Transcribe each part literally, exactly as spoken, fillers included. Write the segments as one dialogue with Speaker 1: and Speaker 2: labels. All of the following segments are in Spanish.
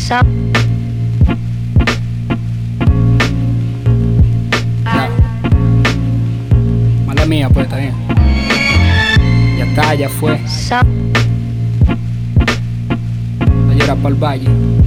Speaker 1: Ya. Mala mía, pues, está bien. Ya está, ya fue. No lloras para el valle.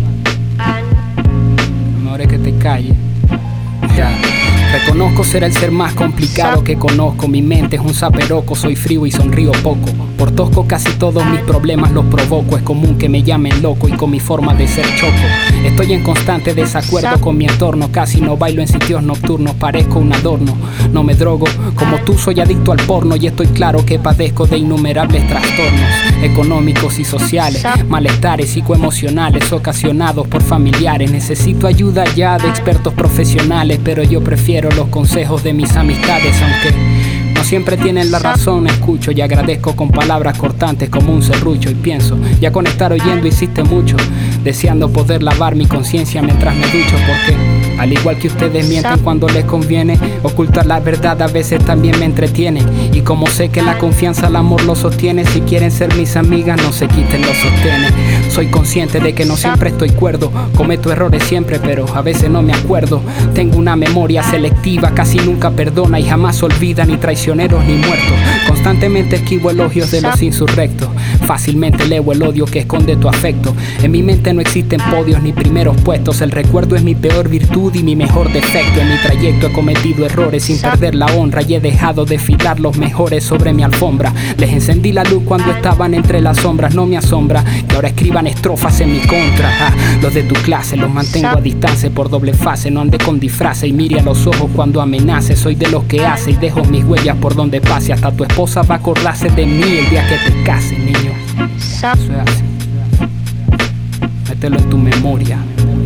Speaker 1: Lo mejor es que te calles. Ya. Reconozco ser el ser más complicado que conozco. Mi mente es un zaperoco, soy frío y sonrío poco. Por tosco casi todos mis problemas los provoco. Es común que me llamen loco y con mi forma de ser choco. Estoy en constante desacuerdo con mi entorno. Casi no bailo en sitios nocturnos, parezco un adorno. No me drogo, como tú soy adicto al porno. Y estoy claro que padezco de innumerables trastornos económicos y sociales, malestares psicoemocionales ocasionados por familiares. Necesito ayuda ya de expertos profesionales, pero yo prefiero los consejos de mis amistades, aunque no siempre tienen la razón. Escucho y agradezco con palabras cortantes como un serrucho. Y pienso, ya con estar oyendo hiciste mucho, deseando poder lavar mi conciencia mientras me ducho. Porque, al igual que ustedes mienten cuando les conviene, ocultar la verdad a veces también me entretiene. Y como sé que la confianza al amor lo sostiene, si quieren ser mis amigas no se quiten los sostenes. Soy consciente de que no siempre estoy cuerdo, cometo errores siempre pero a veces no me acuerdo. Tengo una memoria selectiva, casi nunca perdona y jamás olvida ni traicioneros ni muertos. Constantemente esquivo elogios de los insurrectos, fácilmente leo el odio que esconde tu afecto. En mi mente no existen podios ni primeros puestos, el recuerdo es mi peor virtud y mi mejor defecto. En mi trayecto he cometido errores sin perder la honra y he dejado desfilar los mejores sobre mi alfombra. Les encendí la luz cuando estaban entre las sombras, no me asombra que ahora escriban estrofas en mi contra. Ah, los de tu clase los mantengo a distancia por doble fase, no ande con disfraces y mire a los ojos cuando amenace. Soy de los que hace y dejo mis huellas por donde pase, hasta tu esposa va a acordarse de mí el día que te cases, niño. Eso es así. Mételo en tu memoria.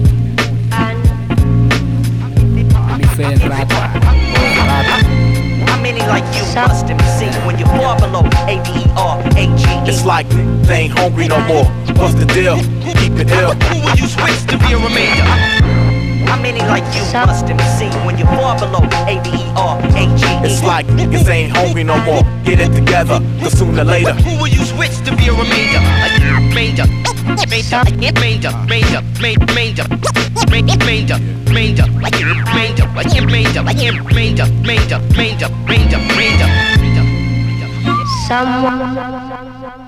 Speaker 1: Mi fe es rata, oh, rata.
Speaker 2: How many like you must have seen when you're far below A D E R A G E?
Speaker 3: It's like they ain't hungry no more. What's the deal? Keep it ill.
Speaker 2: Who will you switch to be a remainder? How many like you must have seen when you're far below A D E R A G E?
Speaker 3: It's like niggas ain't hungry no more. Get it together, cause sooner or later.
Speaker 2: Who will you switch to be a remainder? Like remainder, remainder, remainder, remainder, remainder, remainder, remainder, like remainder, like remainder, like remainder, remainder, remainder, remainder, remainder.
Speaker 1: Someone